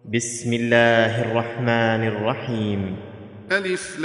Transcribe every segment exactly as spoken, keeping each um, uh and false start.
بسم الله الرحمن الرحيم. ألف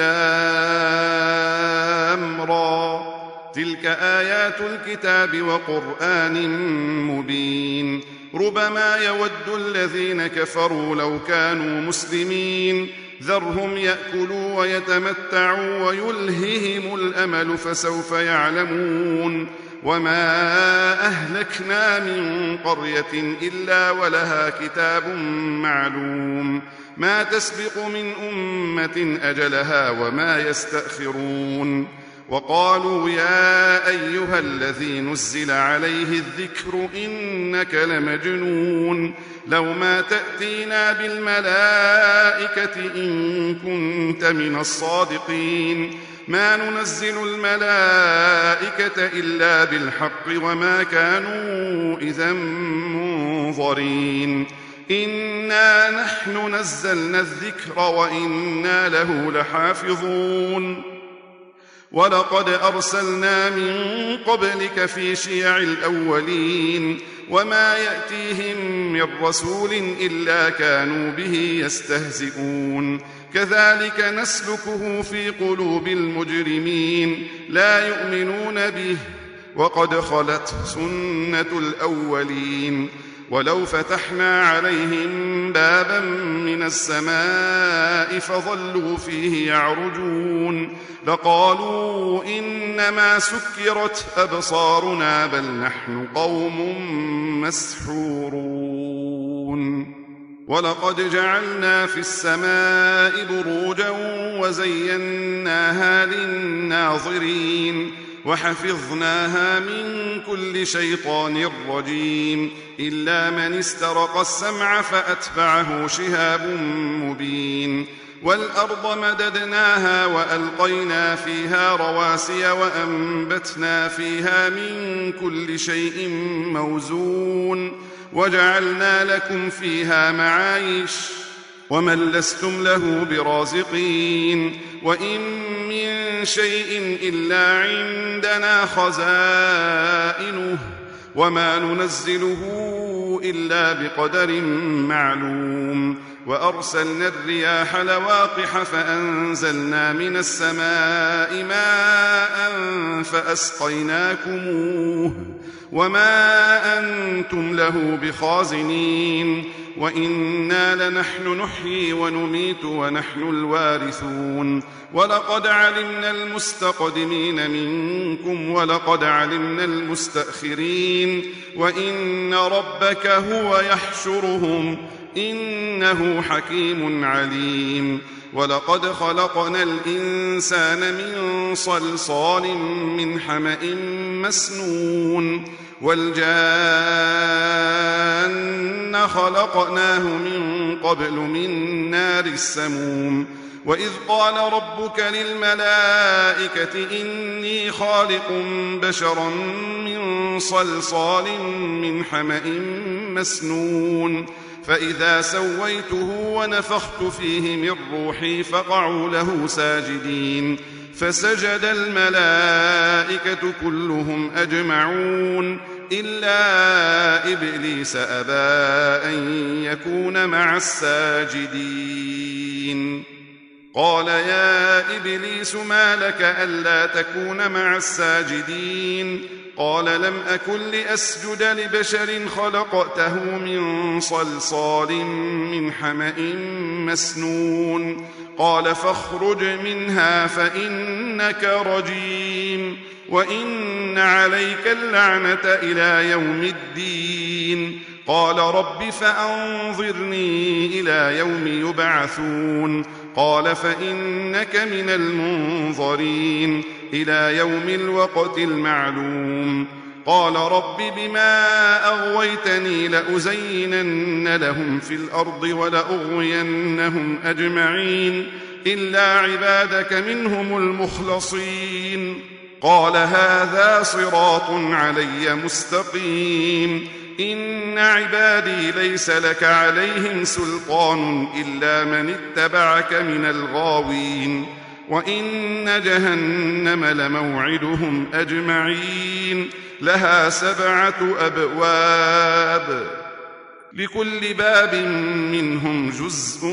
لام را، تلك آيات الكتاب وقرآن مبين. ربما يود الذين كفروا لو كانوا مسلمين، ذرهم يأكلوا ويتمتعوا ويلههم الأمل فسوف يعلمون. وما أهلكنا من قرية إلا ولها كتاب معلوم، ما تسبق من أمة أجلها وما يستأخرون. وقالوا يا أيها الذي نزل عليه الذكر إنك لمجنون، لو ما تأتينا بالملائكة إن كنت من الصادقين، ما ننزل الملائكة إلا بالحق وما كانوا إذا منظرين. إنا نحن نزلنا الذكر وإنا له لحافظون. ولقد أرسلنا من قبلك في شيع الأولين، وما يأتيهم من رسول إلا كانوا به يستهزئون. كذلك نسلكه في قلوب المجرمين، لا يؤمنون به وقد خلت سنة الأولين. ولو فتحنا عليهم بابا من السماء فظلوا فيه يعرجون لقالوا إنما سكرت أبصارنا بل نحن قوم مسحورون. ولقد جعلنا في السماء بروجا وزيناها للناظرين، وحفظناها من كل شيطان رجيم إلا من استرق السمع فأتبعه شهاب مبين. والأرض مددناها وألقينا فيها رواسي وأنبتنا فيها من كل شيء موزون، وجعلنا لكم فيها معايش ومن لستم له برازقين. وإن من شيء إلا عندنا خزائنه وما ننزله إلا بقدر معلوم. وأرسلنا الرياح لواقح فأنزلنا من السماء ماء فأسقيناكموه وما أنتم له بخازنين. وإنا لنحن نحيي ونميت ونحن الوارثون. ولقد علمنا المستقدمين منكم ولقد علمنا المستأخرين، وإن ربك هو يحشرهم إنه حكيم عليم. ولقد خلقنا الإنسان من صلصال من حمأ مسنون، والجان خلقناه من قبل من نار السموم. وإذ قال ربك للملائكة إني خالق بشرا من صلصال من حمأ مسنون، فإذا سويته ونفخت فيه من روحي فقعوا له ساجدين، فسجد الملائكة كلهم أجمعون إلا إبليس أبى أن يكون مع الساجدين. قال يا إبليس ما لك ألا تكون مع الساجدين؟ قال لم أكن لأسجد لبشر خلقته من صلصال من حمأ مسنون. قال فاخرج منها فإنك رجيم وإن عليك اللعنة إلى يوم الدين. قال رب فأنظرني إلى يوم يبعثون. قال فإنك من المنظرين إلى يوم الوقت المعلوم. قال رب بما أغويتني لأزينن لهم في الأرض ولأغوينهم أجمعين إلا عبادك منهم المخلصين. قال هذا صراط علي مستقيم. إن عبادي ليس لك عليهم سلطان إلا من اتبعك من الغاوين. وإن جهنم لموعدهم أجمعين لها سبعة أبواب لكل باب منهم جزء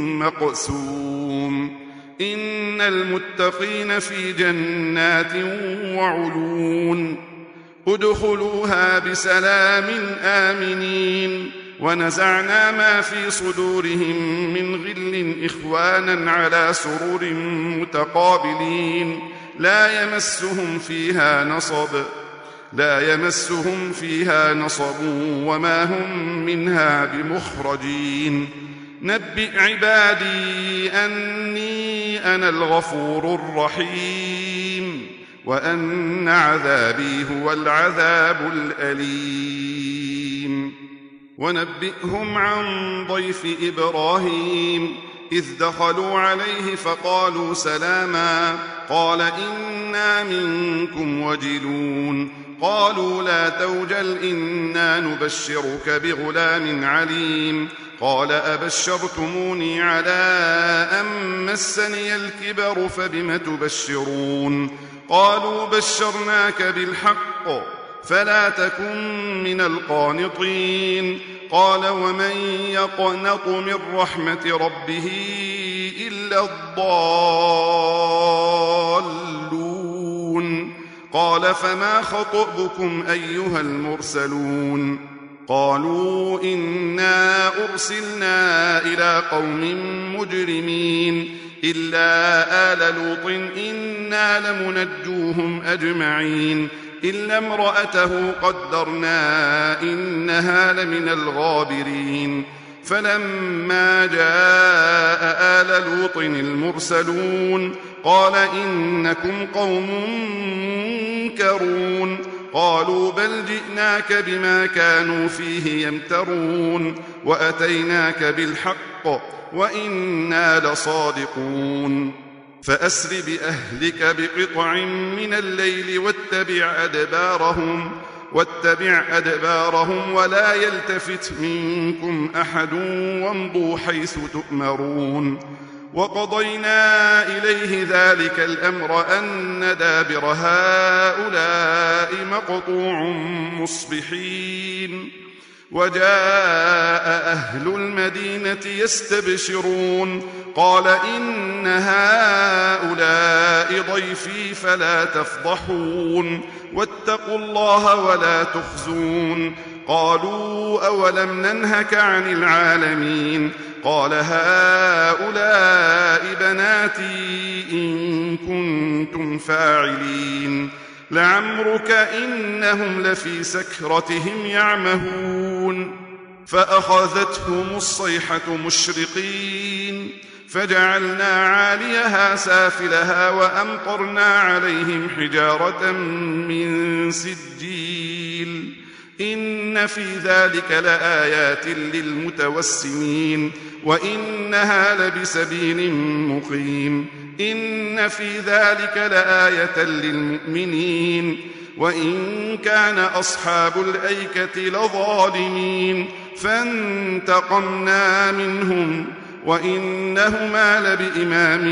مقسوم إن المتقين في جنات وعيون ادخلوها بسلام آمنين ونزعنا ما في صدورهم من غل إخوانا على سرر متقابلين لا يمسهم فيها نصب لا يمسهم فيها نصب وما هم منها بمخرجين نبئ عبادي أني أنا الغفور الرحيم وأن عذابي هو العذاب الأليم ونبئهم عن ضيف إبراهيم إذ دخلوا عليه فقالوا سلاما قال إنا منكم وجلون قالوا لا توجل إنا نبشرك بغلام عليم قال أبشرتموني على أن مسني الكبر فبم تبشرون قالوا بشرناك بالحق فلا تكن من القانطين قال ومن يقنط من رحمة ربه إلا الضالون قال فما خطبكم أيها المرسلون قالوا إنا أرسلنا إلى قوم مجرمين إلا آل لوط إنا لمنجوهم أجمعين إلا امرأته قدرنا إنها لمن الغابرين فلما جاء آل لوط المرسلون قال إنكم قوم منكرون قالوا بل جئناك بما كانوا فيه يمترون وأتيناك بالحق وإنا لصادقون فأسر بأهلك بقطع من الليل واتبع أدبارهم واتبع أدبارهم ولا يلتفت منكم أحد وامضوا حيث تؤمرون وقضينا إليه ذلك الأمر أن دابر هؤلاء مقطوع مصبحين وجاء أهل المدينة يستبشرون قال إن هؤلاء ضيفي فلا تفضحون واتقوا الله ولا تخزون قالوا أولم ننهك عن العالمين قال هؤلاء بناتي إن كنتم فاعلين لعمرك إنهم لفي سكرتهم يعمهون فأخذتهم الصيحة مشرقين فجعلنا عاليها سافلها وأمطرنا عليهم حجارة من سجيل إن في ذلك لآيات للمتوسمين وإنها لبسبيل مقيم إن في ذلك لآية للمؤمنين وإن كان أصحاب الأيكة لظالمين فانتقمنا منهم وإنهما لبإمام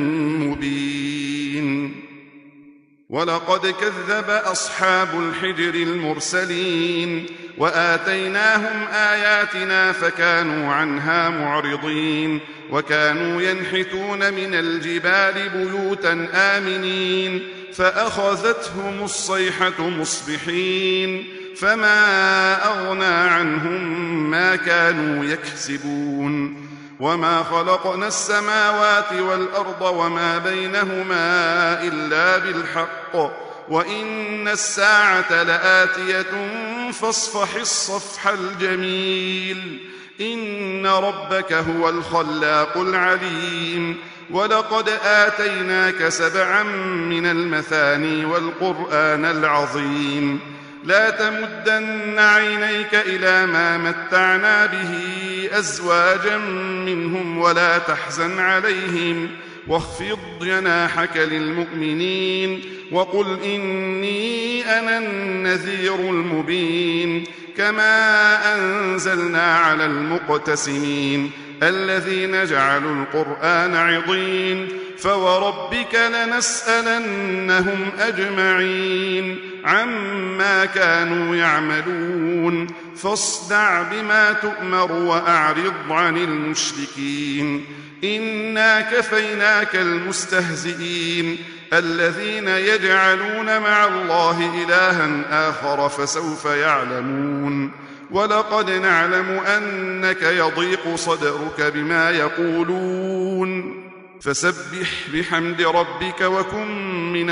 مبين ولقد كذب أصحاب الحجر المرسلين وآتيناهم آياتنا فكانوا عنها معرضين وكانوا ينحتون من الجبال بيوتا آمنين فأخذتهم الصيحة مصبحين فما أغنى عنهم ما كانوا يكسبون وما خلقنا السماوات والأرض وما بينهما إلا بالحق وإن الساعة لآتية فاصفح الصفح الجميل إن ربك هو الخلاق العليم ولقد آتيناك سبعا من المثاني والقرآن العظيم لا تمدن عينيك إلى ما متعنا به أزواجا منهم ولا تحزن عليهم واخفض جناحك للمؤمنين وقل إني أنا النذير المبين كما أنزلنا على المقتسمين الذين جعلوا القرآن عضين فوربك لنسألنهم أجمعين عما كانوا يعملون فاصدع بما تؤمر وأعرض عن المشركين إنا كفيناك المستهزئين الذين يجعلون مع الله إلها آخر فسوف يعلمون ولقد نعلم أنك يضيق صدرك بما يقولون فسبح بحمد ربك وكن من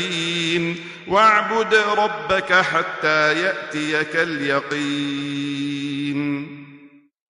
الساجدين واعبد ربك حتى يأتيك اليقين